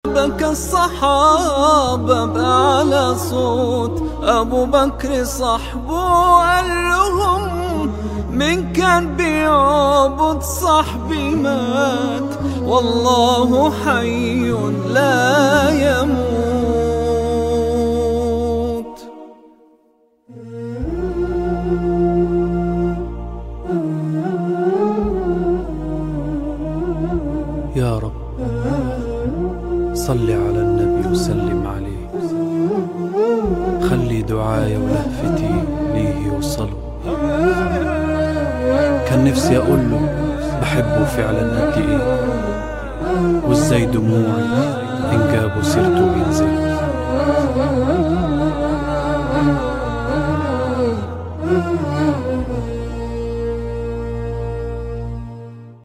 بكى الصحابة بأعلى صوت، أبو بكر صحبه قال لهم من كان بيعبد صحبي مات، والله حي لا يموت. يا رب صل على النبي وسلم عليه، خلي دعايا ولهفتي ليه يوصلوا. كان نفسي أقول له بحبه فعلا قد إيه، وإزاي دموعي إن جابوا سيرته بينزلوا.